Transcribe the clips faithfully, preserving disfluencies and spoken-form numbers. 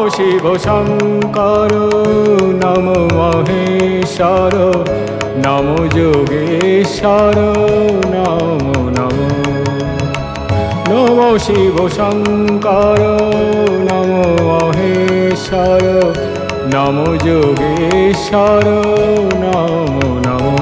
শিব শঙ্কর নমো মহেশ্বর নমো যোগেশ্বর নমো নমো নমো শিব শঙ্কর নমো মহেশ্বর নমো যোগেশ্বর নমো নমো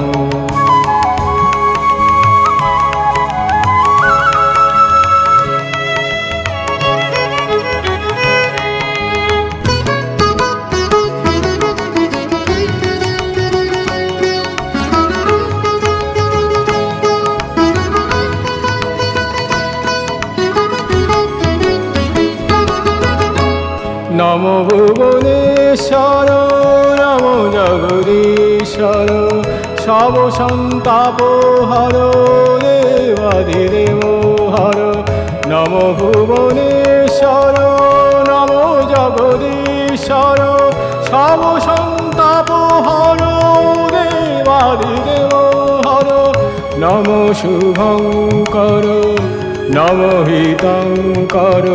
নমো ভুবনেশ্বর নমো জগদীশ্বর সব সন্তাপ হর দেবাদিদেব হর নমো ভুবনেশ্বর নমো জগদীশ্বর সব সন্তাপ হর দেবাদিদেব হর নমো শুভঙ্কর নমো হিতঙ্কর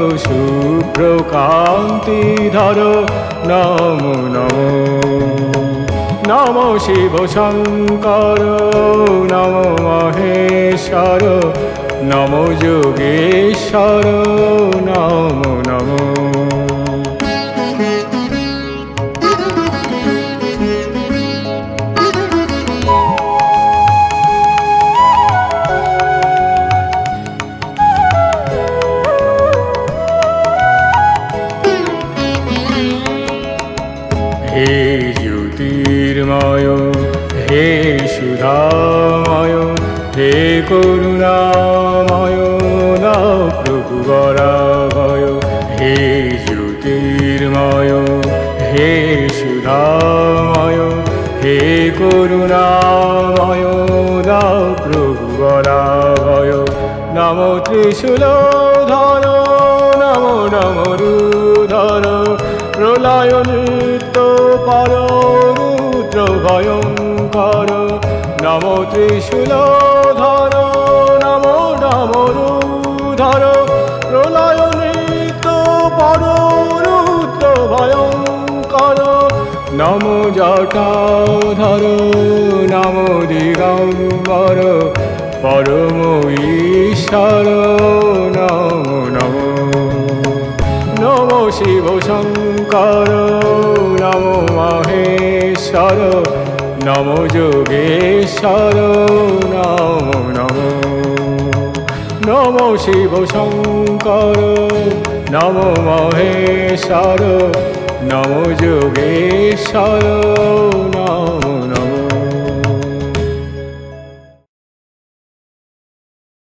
শুভ্রকান্তিধর নমো নমো নমো শিব শঙ্কর নমো মহেশ্বর নমো যোগেশ্বর নমো নমো হে জ্যোতির্ময় হে সুধাময় হে করুণাময় দাও প্রভু বরাভয় হে জ্যোতির্ময় হে সুধাময় হে করুণাময় দাও প্রভু বরাভয় নমো ত্রিশূলধর নমো ডমরুধর প্রলয় নৃত্য পর রুদ্র ভয়ঙ্কর নমো ত্রিশূলধর নমো ডমরুধর প্রলয় নৃত্য পর রুদ্র ভয়ঙ্কর নমো জটাধর নমো দিগম্বর পরম ঈশ্বর নমো নমো নমো শিব শঙ্কর নমো মহেশ্বর নমো যোগেশ্বর নমো নমো নমো শিব শঙ্কর নমো মহেশ্বর নমো যোগেশ্বর